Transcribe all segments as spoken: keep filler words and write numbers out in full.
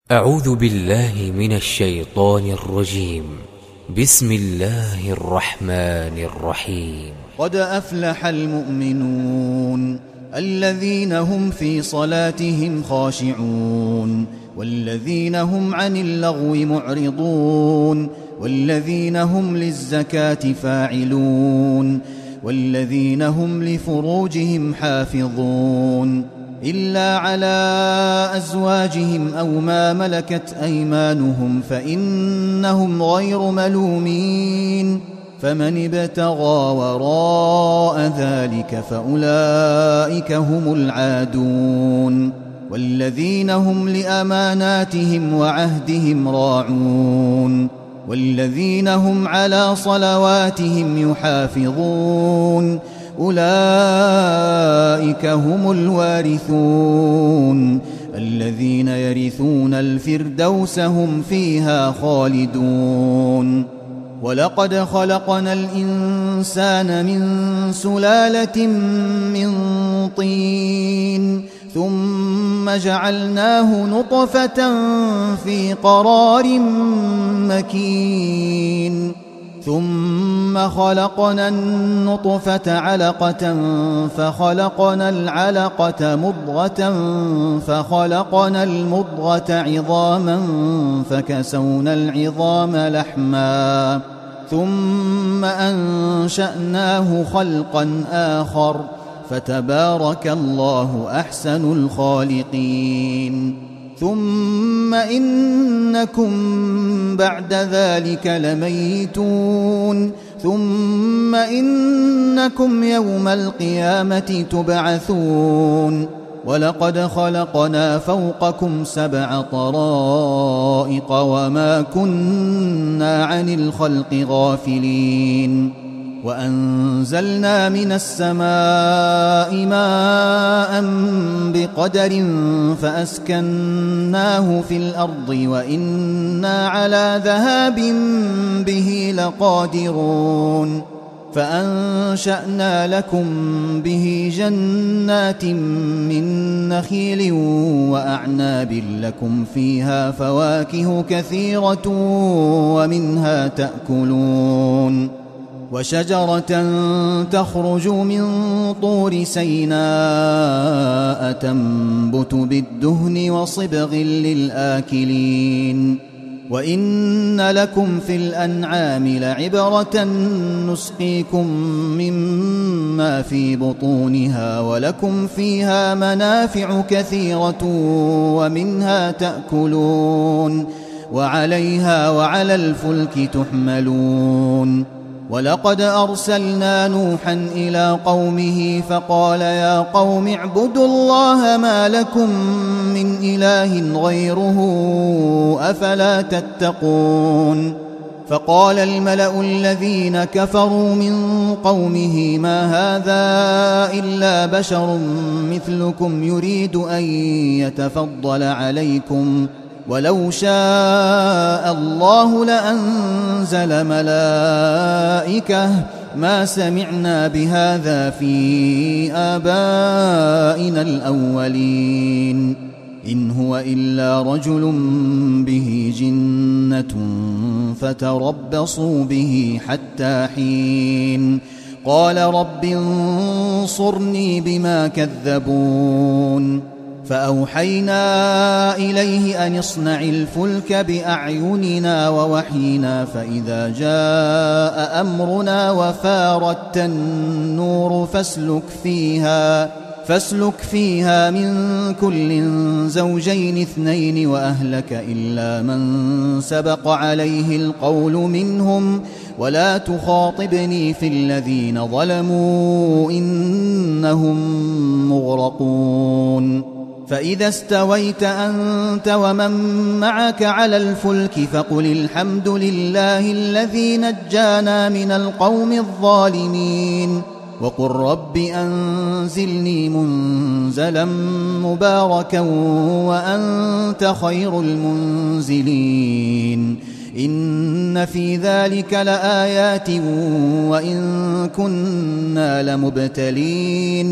أعوذ بالله من الشيطان الرجيم. بسم الله الرحمن الرحيم. قد أفلح المؤمنون الذين هم في صلاتهم خاشعون والذين هم عن اللغو معرضون والذين هم للزكاة فاعلون والذين هم لفروجهم حافظون إلا على أزواجهم أو ما ملكت أيمانهم فإنهم غير ملومين فمن ابتغى وراء ذلك فأولئك هم العادون والذين هم لأماناتهم وعهدهم راعون والذين هم على صلواتهم يحافظون أولئك هم الوارثون الذين يرثون الفردوس هم فيها خالدون. ولقد خلقنا الإنسان من سلالة من طين ثم جعلناه نطفة في قرار مكين ثم خلقنا النطفة علقة فخلقنا العلقة مضغة فخلقنا المضغة عظاما فكسونا العظام لحما ثم أنشأناه خلقا آخر فتبارك الله أحسن الخالقين. ثم إنكم بعد ذلك لميتون ثم إنكم يوم القيامة تبعثون. ولقد خلقنا فوقكم سبع طرائق وما كنا عن الخلق غافلين وأنزلنا من السماء ماء بقدر فأسكناه في الأرض وإنا على ذهاب به لقادرون فأنشأنا لكم به جنات من نخيل وأعناب لكم فيها فواكه كثيرة ومنها تأكلون وشجرة تخرج من طور سيناء تنبت بالدهن وصبغ للآكلين. وإن لكم في الأنعام لعبرة نسقيكم مما في بطونها ولكم فيها منافع كثيرة ومنها تأكلون وعليها وعلى الفلك تحملون. ولقد أرسلنا نوحا إلى قومه فقال يا قوم اعبدوا الله ما لكم من إله غيره أفلا تتقون. فقال الملأ الذين كفروا من قومه ما هذا إلا بشر مثلكم يريد أن يتفضل عليكم ولو شاء الله لأنزل ملائكة ما سمعنا بهذا في آبائنا الأولين إن هو إلا رجل به جنة فتربصوا به حتى حين. قال رب انصرني بما كذبون. فأوحينا إليه أن اصنع الفلك بأعيننا ووحينا فإذا جاء أمرنا وفارت النور فاسلك فيها فاسلك فيها من كل زوجين اثنين وأهلك إلا من سبق عليه القول منهم ولا تخاطبني في الذين ظلموا إنهم مغرقون. فإذا استويت أنت ومن معك على الفلك فقل الحمد لله الذي نجانا من القوم الظالمين وقل رب أنزلني منزلا مباركا وأنت خير المنزلين. إن في ذلك لآيات وإن كنا لمبتلين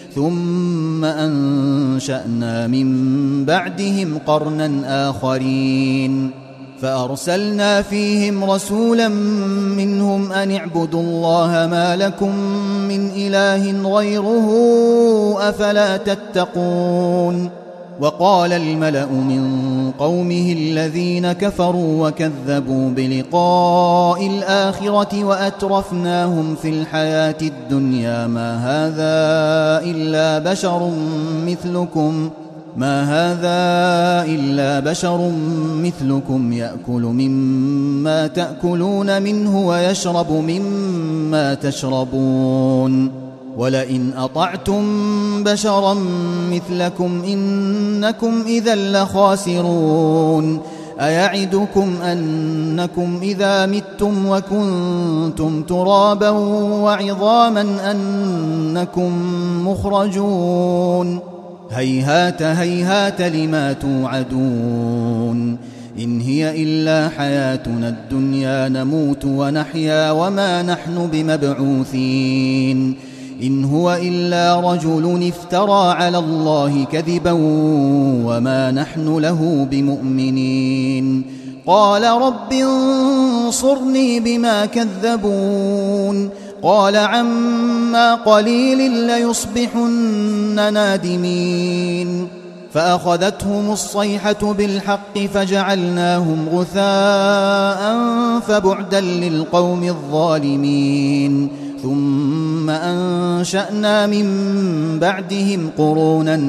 ثم أنشأنا من بعدهم قرنا آخرين فأرسلنا فيهم رسولا منهم أن اعبدوا الله ما لكم من إله غيره أفلا تتقون وقال الملأ من قومه الذين كفروا وكذبوا بلقاء الآخرة وأترفناهم في الحياة الدنيا ما هذا إلا بشر مثلكم ما هذا إلا بشر مثلكم يأكل مما تأكلون منه ويشرب مما تشربون ولئن أطعتم بشرا مثلكم إنكم إذا لخاسرون أيعدكم أنكم إذا متم وكنتم ترابا وعظاما أنكم مخرجون هيهات هيهات لما توعدون إن هي إلا حياتنا الدنيا نموت ونحيا وما نحن بمبعوثين إن هو إلا رجل افترى على الله كذبا وما نحن له بمؤمنين قال رب انصرني بما كذبون قال عما قليل ليصبحن نادمين فأخذتهم الصيحة بالحق فجعلناهم غثاء فبعدا للقوم الظالمين ثم أنشأنا من بعدهم قرونا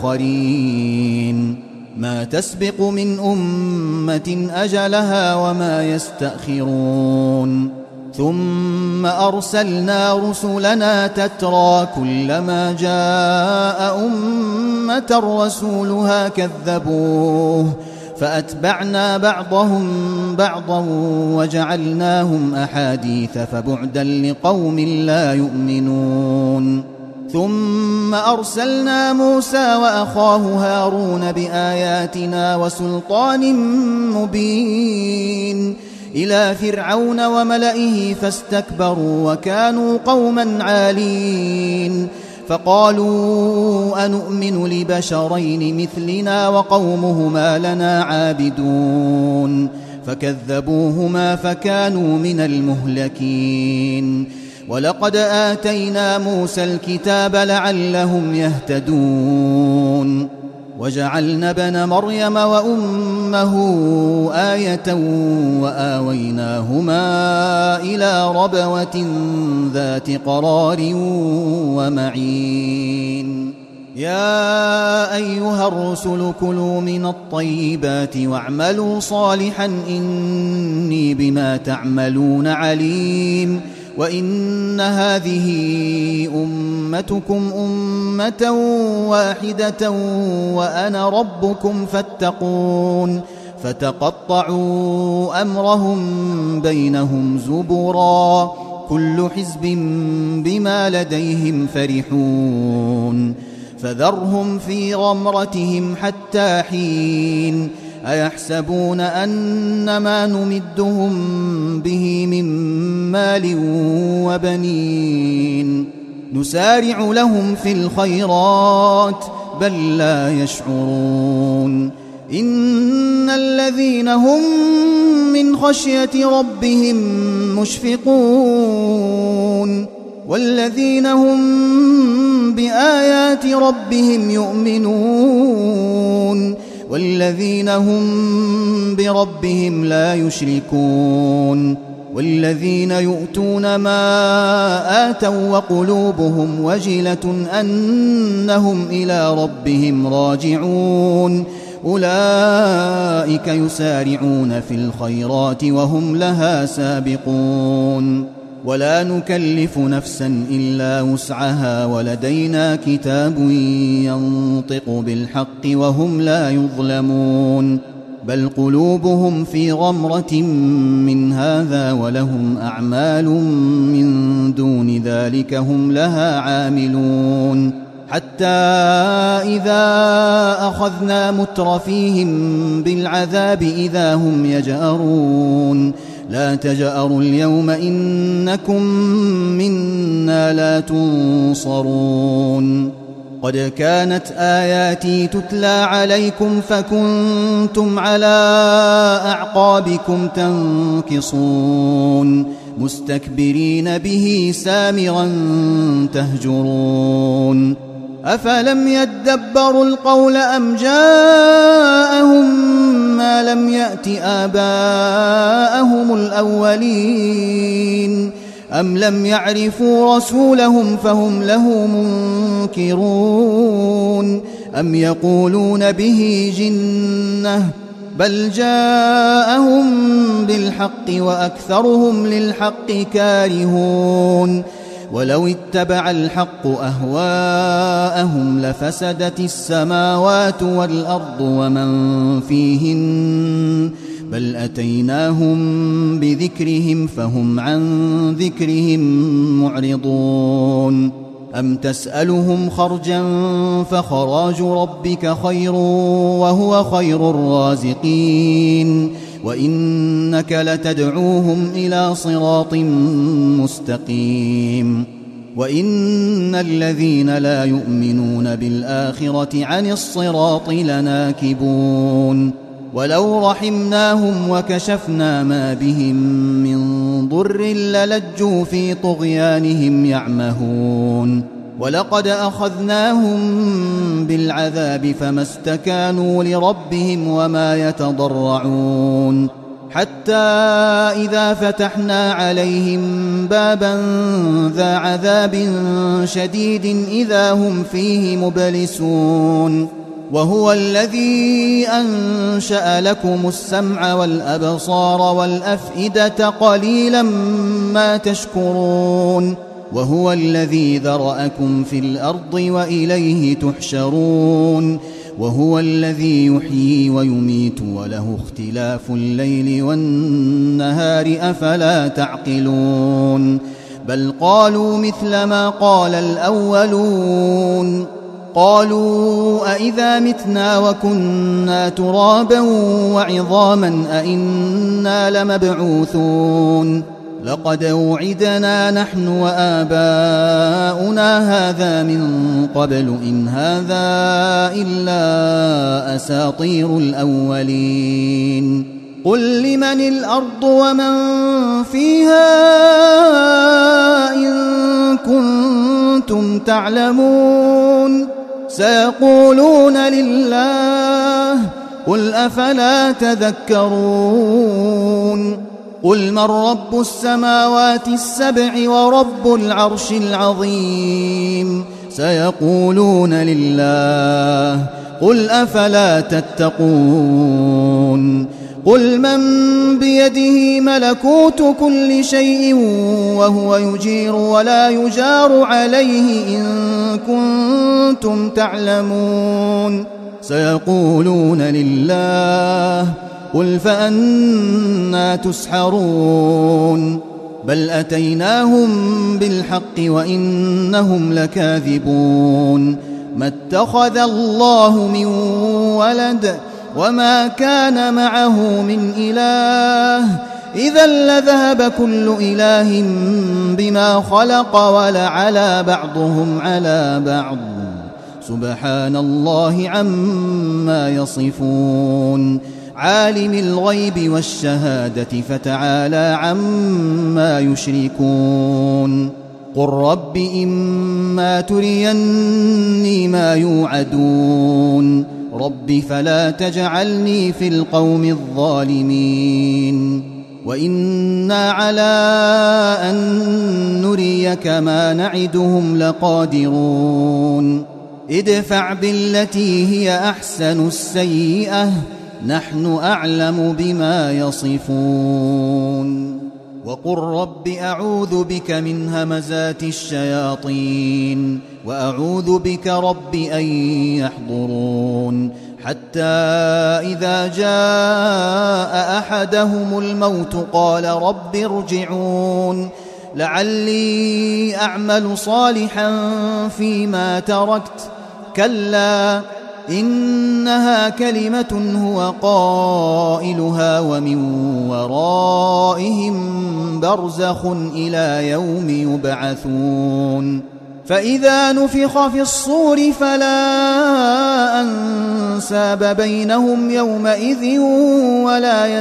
آخرين ما تسبق من أمة أجلها وما يستأخرون ثم أرسلنا رسلنا تترى كلما جاء أمة رسولها كذبوه فأتبعنا بعضهم بعضا وجعلناهم أحاديث فبعدا لقوم لا يؤمنون ثم أرسلنا موسى وأخاه هارون بآياتنا وسلطان مبين إلى فرعون وملئه فاستكبروا وكانوا قوما عالين فقالوا أنؤمن لبشرين مثلنا وقومهما لنا عابدون فكذبوهما فكانوا من المهلكين ولقد آتينا موسى الكتاب لعلهم يهتدون وجعلنا ابن مريم وأمه آية وآويناهما إلى ربوة ذات قرار ومعين يا أيها الرسل كلوا من الطيبات واعملوا صالحا إني بما تعملون عليم وإن هذه أمتكم أمة واحدة وأنا ربكم فاتقون فتقطعوا أمرهم بينهم زبرا كل حزب بما لديهم فرحون فذرهم في غمرتهم حتى حين أيحسبون أن ما نمدهم به من مال وبنين نسارع لهم في الخيرات بل لا يشعرون إن الذين هم من خشية ربهم مشفقون والذين هم بآيات ربهم يؤمنون والذين هم بربهم لا يشركون والذين يؤتون ما آتوا وقلوبهم وجلة أنهم إلى ربهم راجعون أولئك يسارعون في الخيرات وهم لها سابقون ولا نكلف نفسا إلا وسعها ولدينا كتاب ينطق بالحق وهم لا يظلمون بل قلوبهم في غمرة من هذا ولهم أعمال من دون ذلك هم لها عاملون حتى إذا أخذنا مترفيهم بالعذاب إذا هم يجأرون لا تجأروا اليوم إنكم منا لا تنصرون قد كانت آياتي تتلى عليكم فكنتم على أعقابكم تنكصون مستكبرين به سامرا تهجرون أفلم يدبروا القول أم جاءهم ما لم يأت آباءهم الأولين أم لم يعرفوا رسولهم فهم له منكرون أم يقولون به جنة بل جاءهم بالحق وأكثرهم للحق كارهون ولو اتبع الحق أهواءهم لفسدت السماوات والأرض ومن فيهن بل أتيناهم بذكرهم فهم عن ذكرهم معرضون أم تسألهم خرجا فخراج ربك خير وهو خير الرازقين وإنك لتدعوهم إلى صراط مستقيم وإن الذين لا يؤمنون بالآخرة عن الصراط لناكبون ولو رحمناهم وكشفنا ما بهم من ضر للجوا في طغيانهم يعمهون ولقد أخذناهم بالعذاب فما استكانوا لربهم وما يتضرعون حتى إذا فتحنا عليهم بابا ذا عذاب شديد إذا هم فيه مبلسون وهو الذي أنشأ لكم السمع والأبصار والأفئدة قليلا ما تشكرون وهو الذي ذرأكم في الأرض وإليه تحشرون وهو الذي يحيي ويميت وله اختلاف الليل والنهار أفلا تعقلون بل قالوا مثل ما قال الأولون قالوا أئذا متنا وكنا ترابا وعظاما أئنا لمبعوثون لقد وعدنا نحن وآباؤنا هذا من قبل إن هذا إلا أساطير الأولين قل لمن الأرض ومن فيها إن كنتم تعلمون سيقولون لله قل أفلا تذكرون قل من رب السماوات السبع ورب العرش العظيم سيقولون لله قل أفلا تتقون قل من بيده ملكوت كل شيء وهو يجير ولا يجار عليه إن كنتم تعلمون سيقولون لله قل فأنى تسحرون بل أتيناهم بالحق وإنهم لكاذبون ما اتخذ الله من ولد وما كان معه من إله إذا لذهب كل إله بما خلق ولعلى بعضهم على بعض سبحان الله عما يصفون عالم الغيب والشهادة فتعالى عما يشركون قل رب إما تريني ما يوعدون رب فلا تجعلني في القوم الظالمين وإنا على أن نريك ما نعدهم لقادرون ادفع بالتي هي أحسن السيئة نحن أعلم بما يصفون وقل رب أعوذ بك من همزات الشياطين وأعوذ بك رب أن يحضرون حتى إذا جاء أحدهم الموت قال رب ارجعون لعلي أعمل صالحا فيما تركت كلا إنها كلمة هو قائلها ومن ورائهم برزخ إلى يوم يبعثون فإذا نفخ في الصور فلا أنساب بينهم يومئذ ولا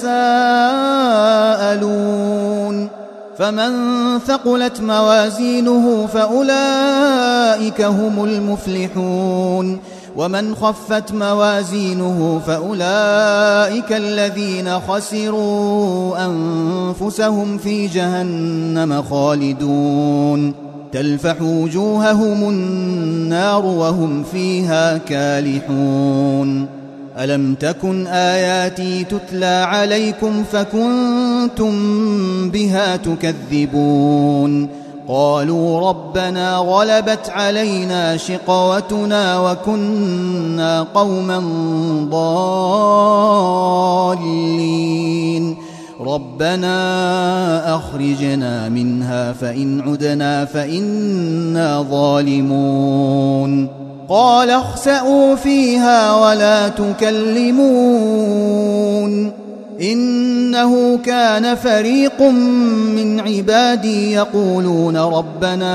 يتساءلون فمن ثقلت موازينه فأولئك هم المفلحون ومن خفت موازينه فأولئك الذين خسروا أنفسهم في جهنم خالدون تلفح وجوههم النار وهم فيها كالحون ألم تكن آياتي تتلى عليكم فكنتم بها تكذبون قالوا ربنا غلبت علينا شقوتنا وكنا قوما ضالين ربنا أخرجنا منها فإن عدنا فإنا ظالمون قال اخسئوا فيها ولا تكلمون إنه كان فريق من عبادي يقولون ربنا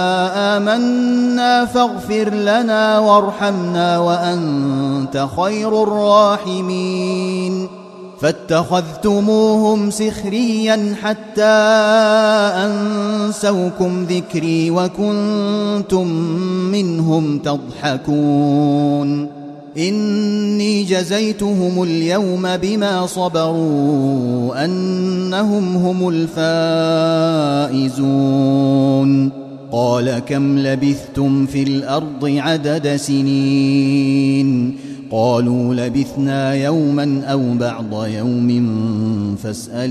آمنا فاغفر لنا وارحمنا وأنت خير الراحمين فاتخذتموهم سخريا حتى أنسوكم ذكري وكنتم منهم تضحكون إني جزيتهم اليوم بما صبروا أنهم هم الفائزون قال كم لبثتم في الأرض عدد سنين قالوا لبثنا يوما أو بعض يوم فاسأل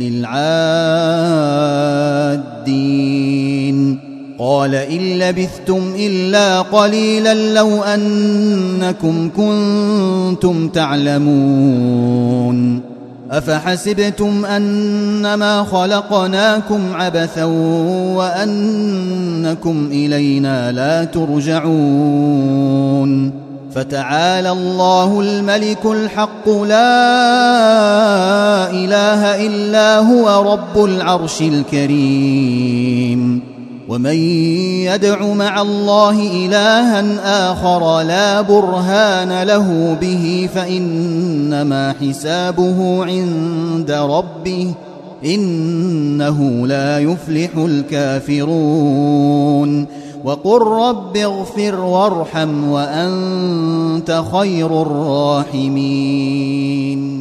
العادين قال إن لبثتم إلا قليلا لو أنكم كنتم تعلمون أفحسبتم أنما خلقناكم عبثا وأنكم إلينا لا ترجعون فتعالى الله الملك الحق لا إله إلا هو رب العرش الكريم ومن يدع مع الله إلها آخر لا برهان له به فإنما حسابه عند ربه إنه لا يفلح الكافرون وقل رب اغفر وارحم وأنت خير الراحمين